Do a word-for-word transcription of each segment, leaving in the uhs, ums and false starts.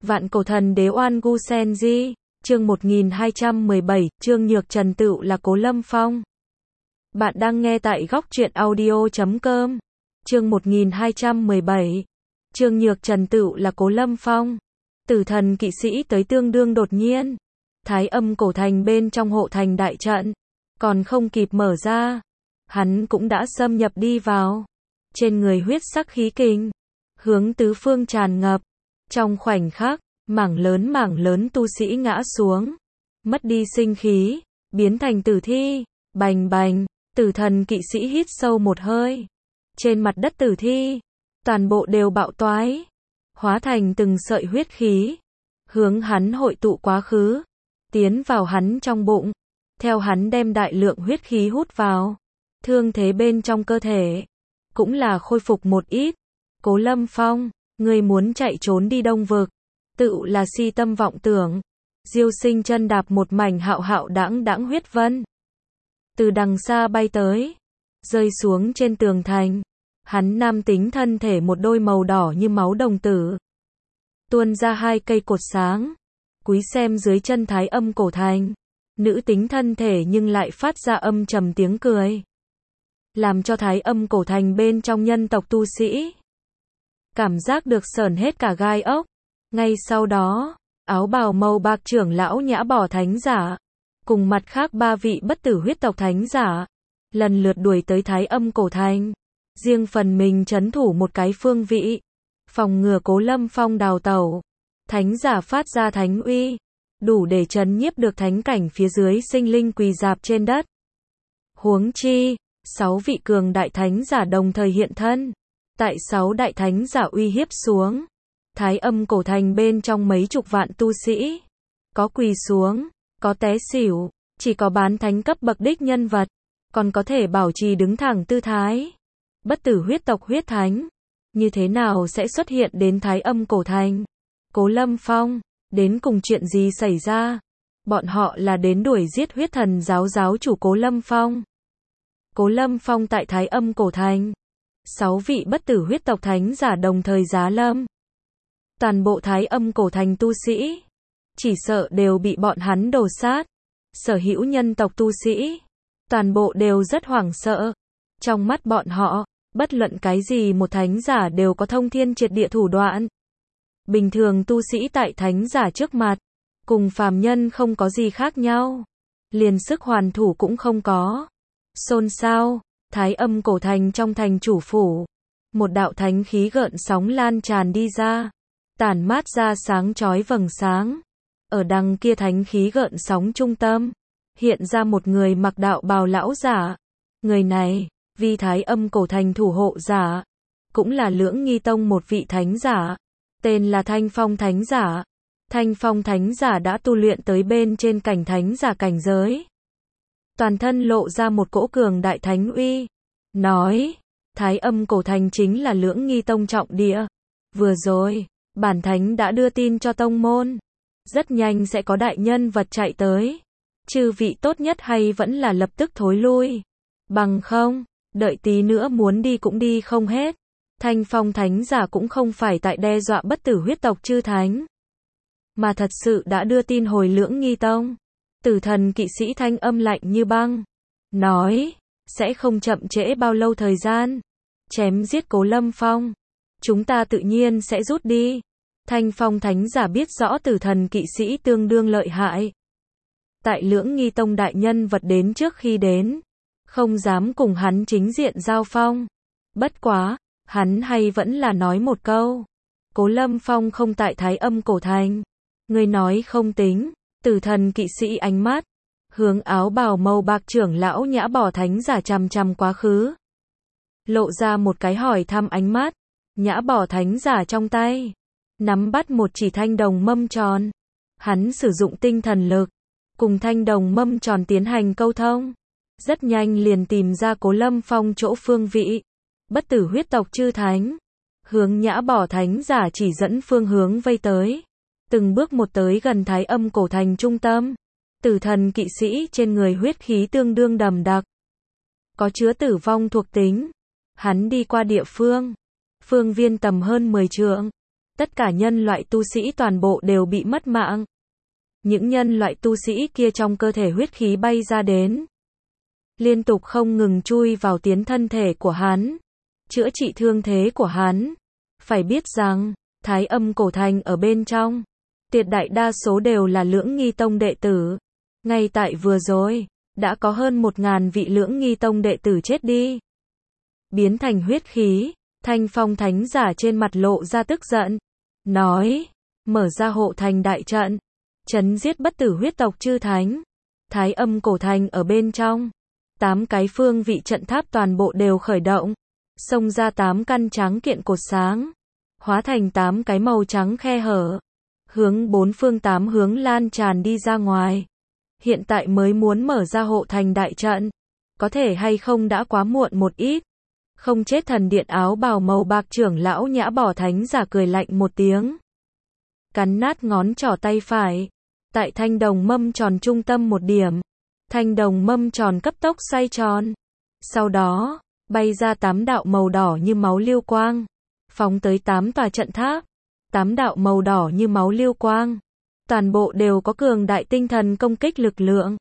Vạn cổ thần đế Oan Gu Sen Di, chương một nghìn hai trăm mười bảy, Trương Nhược Trần tựu là Cố Lâm Phong. Bạn đang nghe tại góc truyện audio chấm com. Chương một nghìn hai trăm mười bảy. Trương Nhược Trần tựu là Cố Lâm Phong. Tử thần kỵ sĩ tới tương đương đột nhiên. Thái Âm cổ thành bên trong hộ thành đại trận, còn không kịp mở ra, hắn cũng đã xâm nhập đi vào. Trên người huyết sắc khí kình, hướng tứ phương tràn ngập. Trong khoảnh khắc, mảng lớn mảng lớn tu sĩ ngã xuống, mất đi sinh khí, biến thành tử thi. Bành bành, tử thần kỵ sĩ hít sâu một hơi. Trên mặt đất tử thi, toàn bộ đều bạo toái, hóa thành từng sợi huyết khí, hướng hắn hội tụ quá khứ, tiến vào hắn trong bụng, theo hắn đem đại lượng huyết khí hút vào, thương thế bên trong cơ thể cũng là khôi phục một ít. Cố Lâm Phong, ngươi muốn chạy trốn đi Đông Vực, tựu là si tâm vọng tưởng. Diêu Sinh chân đạp một mảnh hạo hạo đãng đãng huyết vân, từ đằng xa bay tới, rơi xuống trên tường thành. Hắn nam tính thân thể một đôi màu đỏ như máu đồng tử, tuôn ra hai cây cột sáng, cúi xem dưới chân Thái Âm cổ thành. Nữ tính thân thể nhưng lại phát ra âm trầm tiếng cười, làm cho Thái Âm cổ thành bên trong nhân tộc tu sĩ cảm giác được sởn hết cả gai ốc. Ngay sau đó, áo bào màu bạc trưởng lão Nhã Bỏ thánh giả, cùng mặt khác ba vị bất tử huyết tộc thánh giả, lần lượt đuổi tới Thái Âm cổ thành, riêng phần mình trấn thủ một cái phương vị, phòng ngừa Cố Lâm Phong đào tẩu. Thánh giả phát ra thánh uy, đủ để trấn nhiếp được thánh cảnh phía dưới sinh linh quỳ rạp trên đất. Huống chi, sáu vị cường đại thánh giả đồng thời hiện thân. Tại sáu đại thánh giả uy hiếp xuống, Thái Âm cổ thành bên trong mấy chục vạn tu sĩ, có quỳ xuống, có té xỉu, chỉ có bán thánh cấp bậc đích nhân vật, còn có thể bảo trì đứng thẳng tư thái. Bất tử huyết tộc huyết thánh, như thế nào sẽ xuất hiện đến Thái Âm cổ thành? Cố Lâm Phong, đến cùng chuyện gì xảy ra? Bọn họ là đến đuổi giết huyết thần giáo giáo chủ Cố Lâm Phong. Cố Lâm Phong tại Thái Âm cổ thành, sáu vị bất tử huyết tộc thánh giả đồng thời giá lâm. Toàn bộ Thái Âm cổ thành tu sĩ, chỉ sợ đều bị bọn hắn đồ sát. Sở hữu nhân tộc tu sĩ, toàn bộ đều rất hoảng sợ. Trong mắt bọn họ, bất luận cái gì một thánh giả đều có thông thiên triệt địa thủ đoạn. Bình thường tu sĩ tại thánh giả trước mặt, cùng phàm nhân không có gì khác nhau, liền sức hoàn thủ cũng không có. Xôn xao, Thái Âm cổ thành trong thành chủ phủ, một đạo thánh khí gợn sóng lan tràn đi ra, tản mát ra sáng chói vầng sáng. Ở đằng kia thánh khí gợn sóng trung tâm, hiện ra một người mặc đạo bào lão giả. Người này, vì Thái Âm cổ thành thủ hộ giả, cũng là Lưỡng Nghi Tông một vị thánh giả, tên là Thanh Phong thánh giả. Thanh Phong thánh giả đã tu luyện tới bên trên cảnh thánh giả cảnh giới, toàn thân lộ ra một cỗ cường đại thánh uy, nói: Thái Âm cổ thành chính là Lưỡng Nghi Tông trọng địa. Vừa rồi, bản thánh đã đưa tin cho tông môn, rất nhanh sẽ có đại nhân vật chạy tới. Chư vị tốt nhất hay vẫn là lập tức thối lui, bằng không, đợi tí nữa muốn đi cũng đi không hết. Thanh Phong thánh giả cũng không phải tại đe dọa bất tử huyết tộc chư thánh, mà thật sự đã đưa tin hồi Lưỡng Nghi Tông. Tử thần kỵ sĩ thanh âm lạnh như băng, nói: sẽ không chậm trễ bao lâu thời gian, chém giết Cố Lâm Phong, chúng ta tự nhiên sẽ rút đi. Thanh Phong thánh giả biết rõ tử thần kỵ sĩ tương đương lợi hại. Tại Lưỡng Nghi Tông đại nhân vật đến trước khi đến, không dám cùng hắn chính diện giao phong. Bất quá, hắn hay vẫn là nói một câu: Cố Lâm Phong không tại Thái Âm cổ thành. Người nói không tính. Tử thần kỵ sĩ ánh mắt hướng áo bào màu bạc trưởng lão Nhã Bỏ thánh giả chằm chằm quá khứ, lộ ra một cái hỏi thăm ánh mắt. Nhã Bỏ thánh giả trong tay nắm bắt một chỉ thanh đồng mâm tròn, hắn sử dụng tinh thần lực cùng thanh đồng mâm tròn tiến hành câu thông, rất nhanh liền tìm ra Cố Lâm Phong chỗ phương vị. Bất tử huyết tộc chư thánh hướng Nhã Bỏ thánh giả chỉ dẫn phương hướng vây tới, từng bước một tới gần Thái Âm cổ thành trung tâm. Tử thần kỵ sĩ trên người huyết khí tương đương đậm đặc, có chứa tử vong thuộc tính. Hắn đi qua địa phương, phương viên tầm hơn mười trượng, Tất cả nhân loại tu sĩ toàn bộ đều bị mất mạng. Những nhân loại tu sĩ kia trong cơ thể huyết khí bay ra đến, liên tục không ngừng chui vào tiến thân thể của hắn, chữa trị thương thế của hắn. Phải biết rằng, Thái Âm cổ thành ở bên trong, tuyệt đại đa số đều là Lưỡng Nghi Tông đệ tử. Ngay tại vừa rồi, đã có hơn một ngàn vị Lưỡng Nghi Tông đệ tử chết đi, biến thành huyết khí. Thanh Phong thánh giả trên mặt lộ ra tức giận, nói, mở ra hộ thành đại trận, chấn giết bất tử huyết tộc chư thánh. Thái Âm cổ thành ở bên trong, tám cái phương vị trận tháp toàn bộ đều khởi động, xông ra tám căn trắng kiện cột sáng, hóa thành tám cái màu trắng khe hở, hướng bốn phương tám hướng lan tràn đi ra ngoài. Hiện tại mới muốn mở ra hộ thành đại trận, có thể hay không đã quá muộn một ít. Không chết thần điện áo bào màu bạc trưởng lão Nhã Bỏ thánh giả cười lạnh một tiếng, cắn nát ngón trỏ tay phải, tại thanh đồng mâm tròn trung tâm một điểm, thanh đồng mâm tròn cấp tốc xoay tròn, sau đó bay ra tám đạo màu đỏ như máu lưu quang, phóng tới tám tòa trận tháp. Tám đạo màu đỏ như máu lưu quang, toàn bộ đều có cường đại tinh thần công kích lực lượng,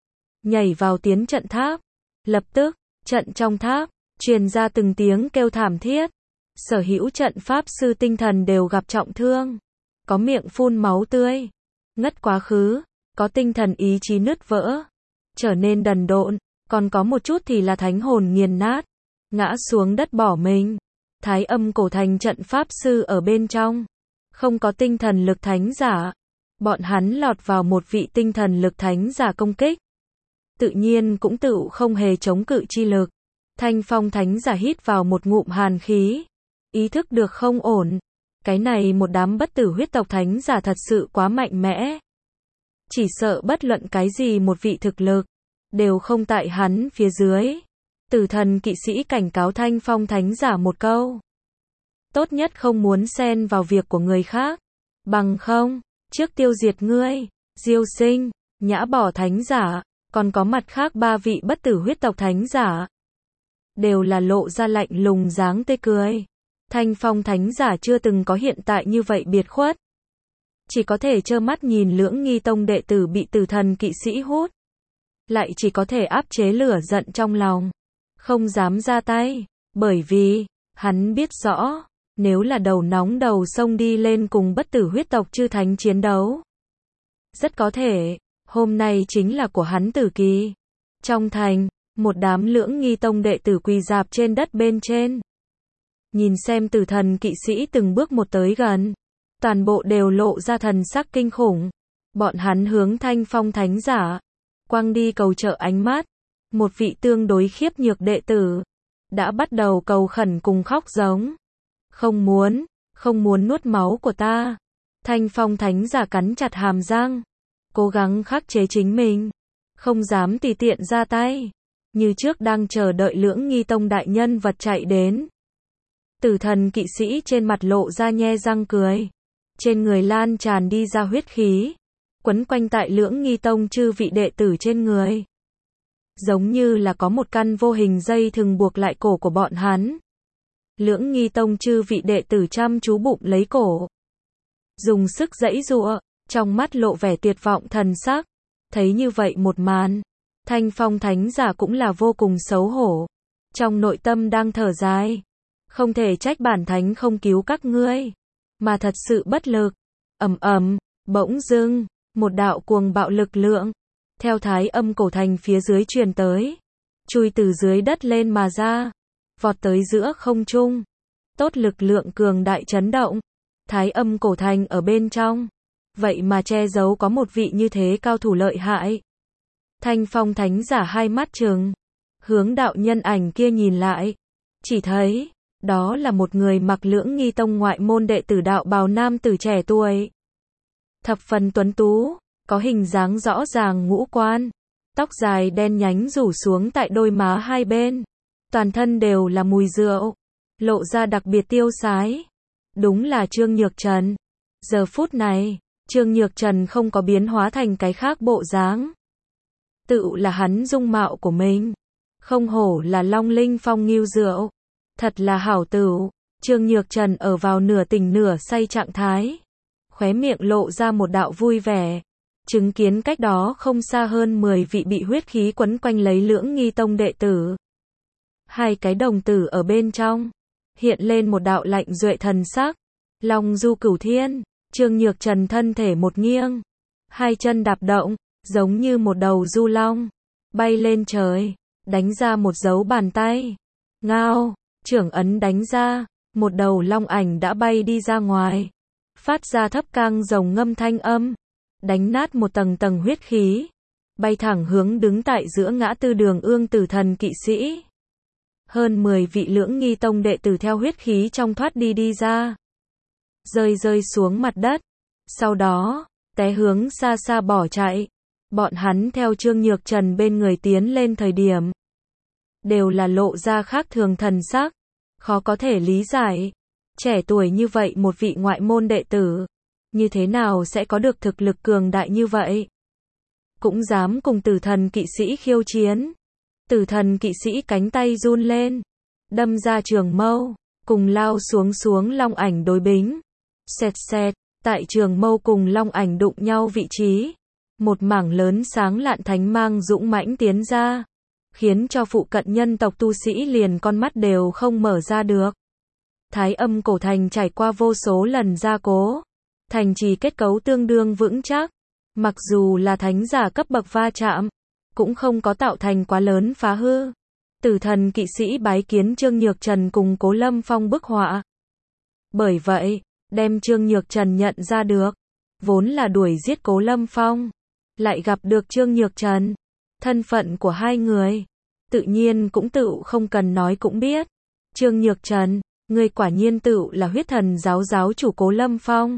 nhảy vào tiến trận tháp. Lập tức, trận trong tháp truyền ra từng tiếng kêu thảm thiết. Sở hữu trận pháp sư tinh thần đều gặp trọng thương, có miệng phun máu tươi, ngất quá khứ, có tinh thần ý chí nứt vỡ, trở nên đần độn, còn có một chút thì là thánh hồn nghiền nát, ngã xuống đất bỏ mình. Thái Âm cổ thành trận pháp sư ở bên trong, không có tinh thần lực thánh giả, bọn hắn lọt vào một vị tinh thần lực thánh giả công kích, tự nhiên cũng tự không hề chống cự chi lực. Thanh Phong thánh giả hít vào một ngụm hàn khí, ý thức được không ổn, cái này một đám bất tử huyết tộc thánh giả thật sự quá mạnh mẽ, chỉ sợ bất luận cái gì một vị thực lực đều không tại hắn phía dưới. Tử thần kỵ sĩ cảnh cáo Thanh Phong thánh giả một câu, tốt nhất không muốn xen vào việc của người khác, bằng không, trước tiêu diệt ngươi. Diêu Sinh, Nhã Bỏ thánh giả, còn có mặt khác ba vị bất tử huyết tộc thánh giả, đều là lộ ra lạnh lùng dáng tươi cười. Thanh Phong thánh giả chưa từng có hiện tại như vậy biệt khuất, chỉ có thể trơ mắt nhìn Lưỡng Nghi Tông đệ tử bị tử thần kỵ sĩ hút, lại chỉ có thể áp chế lửa giận trong lòng, không dám ra tay, bởi vì hắn biết rõ, nếu là đầu nóng đầu sông đi lên cùng bất tử huyết tộc chư thánh chiến đấu, rất có thể hôm nay chính là của hắn tử kỳ. Trong thành, một đám Lưỡng Nghi Tông đệ tử quỳ rạp trên đất bên trên, nhìn xem tử thần kỵ sĩ từng bước một tới gần, toàn bộ đều lộ ra thần sắc kinh khủng. Bọn hắn hướng Thanh Phong thánh giả quăng đi cầu trợ ánh mắt. Một vị tương đối khiếp nhược đệ tử đã bắt đầu cầu khẩn cùng khóc giống, không muốn, không muốn nuốt máu của ta. Thanh Phong thánh giả cắn chặt hàm răng, cố gắng khắc chế chính mình, không dám tùy tiện ra tay, như trước đang chờ đợi Lưỡng Nghi Tông đại nhân vật chạy đến. Tử thần kỵ sĩ trên mặt lộ ra nhe răng cười, trên người lan tràn đi ra huyết khí, quấn quanh tại Lưỡng Nghi Tông chư vị đệ tử trên người, giống như là có một căn vô hình dây thừng buộc lại cổ của bọn hắn. Lưỡng Nghi Tông chư vị đệ tử chăm chú bụng lấy cổ, dùng sức giãy giụa, trong mắt lộ vẻ tuyệt vọng thần sắc. Thấy như vậy một màn, Thanh Phong thánh giả cũng là vô cùng xấu hổ, trong nội tâm đang thở dài, không thể trách bản thánh không cứu các ngươi, mà thật sự bất lực. Ầm ầm, bỗng dưng, một đạo cuồng bạo lực lượng theo Thái Âm cổ thành phía dưới truyền tới, chui từ dưới đất lên mà ra, vọt tới giữa không trung. Tốt lực lượng cường đại chấn động Thái Âm cổ thành ở bên trong, vậy mà che giấu có một vị như thế cao thủ lợi hại. Thanh Phong thánh giả hai mắt trừng, hướng đạo nhân ảnh kia nhìn lại, chỉ thấy đó là một người mặc Lưỡng Nghi Tông ngoại môn đệ tử đạo bào nam tử trẻ tuổi, thập phần tuấn tú, có hình dáng rõ ràng ngũ quan, tóc dài đen nhánh rủ xuống tại đôi má hai bên, toàn thân đều là mùi rượu, lộ ra đặc biệt tiêu sái. Đúng là Trương Nhược Trần. Giờ phút này, Trương Nhược Trần không có biến hóa thành cái khác bộ dáng, tự là hắn dung mạo của mình. Không hổ là Long Linh Phong Ngưu Rượu, thật là hảo tửu. Trương Nhược Trần ở vào nửa tỉnh nửa say trạng thái, khóe miệng lộ ra một đạo vui vẻ, chứng kiến cách đó không xa hơn mười vị bị huyết khí quấn quanh lấy Lưỡng Nghi Tông đệ tử. Hai cái đồng tử ở bên trong, hiện lên một đạo lạnh duệ thần sắc, Long du cửu thiên, Trương Nhược Trần thân thể một nghiêng, hai chân đạp động, giống như một đầu du long, bay lên trời, đánh ra một dấu bàn tay. Ngao, trưởng ấn đánh ra, một đầu long ảnh đã bay đi ra ngoài, phát ra thấp cang rồng ngâm thanh âm, đánh nát một tầng tầng huyết khí, bay thẳng hướng đứng tại giữa ngã tư đường Ương Tử Thần kỵ sĩ. Hơn mười vị Lưỡng Nghi Tông đệ tử theo huyết khí trong thoát đi đi ra, rơi rơi xuống mặt đất, sau đó, té hướng xa xa bỏ chạy. Bọn hắn theo Trương Nhược Trần bên người tiến lên thời điểm, đều là lộ ra khác thường thần sắc, khó có thể lý giải. Trẻ tuổi như vậy một vị ngoại môn đệ tử, như thế nào sẽ có được thực lực cường đại như vậy? Cũng dám cùng Tử Thần kỵ sĩ khiêu chiến. Tử Thần kỵ sĩ cánh tay run lên, đâm ra trường mâu, cùng lao xuống xuống long ảnh đối bính. Xẹt xẹt, tại trường mâu cùng long ảnh đụng nhau vị trí, một mảng lớn sáng lạn thánh mang dũng mãnh tiến ra, khiến cho phụ cận nhân tộc tu sĩ liền con mắt đều không mở ra được. Thái Âm cổ thành trải qua vô số lần gia cố, thành trì kết cấu tương đương vững chắc, mặc dù là thánh giả cấp bậc va chạm, cũng không có tạo thành quá lớn phá hư. Tử Thần kỵ sĩ bái kiến Trương Nhược Trần cùng Cố Lâm Phong bức họa. Bởi vậy, đem Trương Nhược Trần nhận ra được, vốn là đuổi giết Cố Lâm Phong, lại gặp được Trương Nhược Trần, thân phận của hai người, tự nhiên cũng tự không cần nói cũng biết. Trương Nhược Trần, ngươi quả nhiên tự là huyết thần giáo giáo chủ Cố Lâm Phong.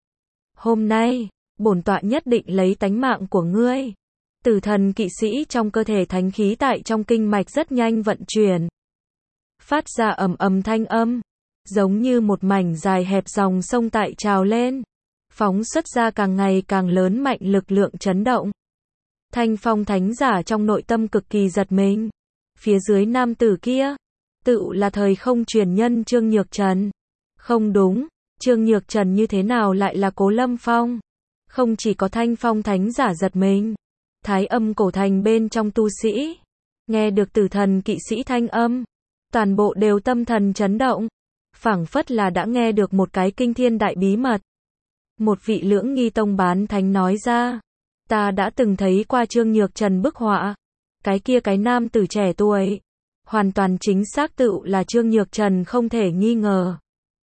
Hôm nay, bổn tọa nhất định lấy tánh mạng của ngươi. Tử Thần kỵ sĩ trong cơ thể thánh khí tại trong kinh mạch rất nhanh vận chuyển, phát ra ầm ầm thanh âm, giống như một mảnh dài hẹp dòng sông tại trào lên, phóng xuất ra càng ngày càng lớn mạnh lực lượng chấn động. Thanh Phong thánh giả trong nội tâm cực kỳ giật mình. Phía dưới nam tử kia, tự là thời không truyền nhân Trương Nhược Trần. Không đúng, Trương Nhược Trần như thế nào lại là Cố Lâm Phong? Không chỉ có Thanh Phong thánh giả giật mình, Thái Âm cổ thành bên trong tu sĩ, nghe được Tử Thần kỵ sĩ thanh âm, toàn bộ đều tâm thần chấn động, phảng phất là đã nghe được một cái kinh thiên đại bí mật. Một vị Lưỡng Nghi Tông bán thánh nói ra, ta đã từng thấy qua Trương Nhược Trần bức họa, cái kia cái nam tử trẻ tuổi, hoàn toàn chính xác tự là Trương Nhược Trần không thể nghi ngờ.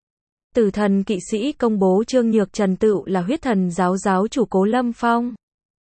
Tử Thần kỵ sĩ công bố Trương Nhược Trần tự là huyết thần giáo giáo chủ Cố Lâm Phong.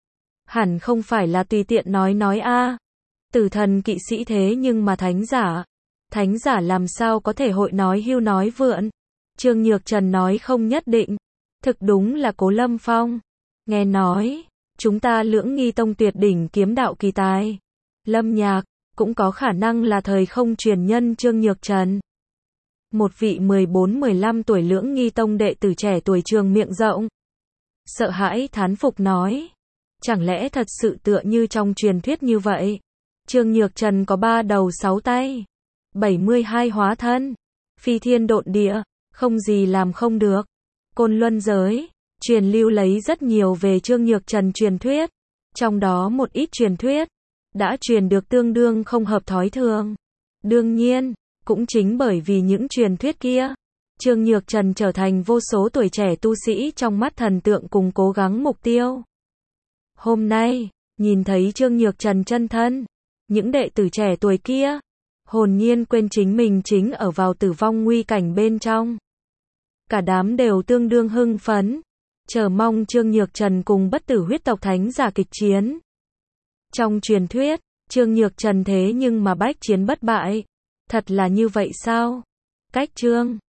Hẳn không phải là tùy tiện nói nói a. À. Tử Thần kỵ sĩ thế nhưng mà thánh giả, thánh giả làm sao có thể hội nói hưu nói vượn. Trương Nhược Trần nói không nhất định, thực đúng là Cố Lâm Phong. Nghe nói, chúng ta Lưỡng Nghi Tông tuyệt đỉnh kiếm đạo kỳ tài, Lâm Nhạc, cũng có khả năng là thời không truyền nhân Trương Nhược Trần. Một vị mười bốn mười lăm tuổi Lưỡng Nghi Tông đệ tử trẻ tuổi trường miệng rộng, sợ hãi thán phục nói, chẳng lẽ thật sự tựa như trong truyền thuyết như vậy? Trương Nhược Trần có ba đầu sáu tay, bảy mươi hai hóa thân, phi thiên độn địa, không gì làm không được. Côn Luân giới, truyền lưu lấy rất nhiều về Trương Nhược Trần truyền thuyết, trong đó một ít truyền thuyết đã truyền được tương đương không hợp thói thường. Đương nhiên, cũng chính bởi vì những truyền thuyết kia, Trương Nhược Trần trở thành vô số tuổi trẻ tu sĩ trong mắt thần tượng cùng cố gắng mục tiêu. Hôm nay, nhìn thấy Trương Nhược Trần chân thân, những đệ tử trẻ tuổi kia, hồn nhiên quên chính mình chính ở vào tử vong nguy cảnh bên trong. Cả đám đều tương đương hưng phấn, chờ mong Trương Nhược Trần cùng bất tử huyết tộc thánh giả kịch chiến. Trong truyền thuyết, Trương Nhược Trần thế nhưng mà bách chiến bất bại. Thật là như vậy sao? Cách Trương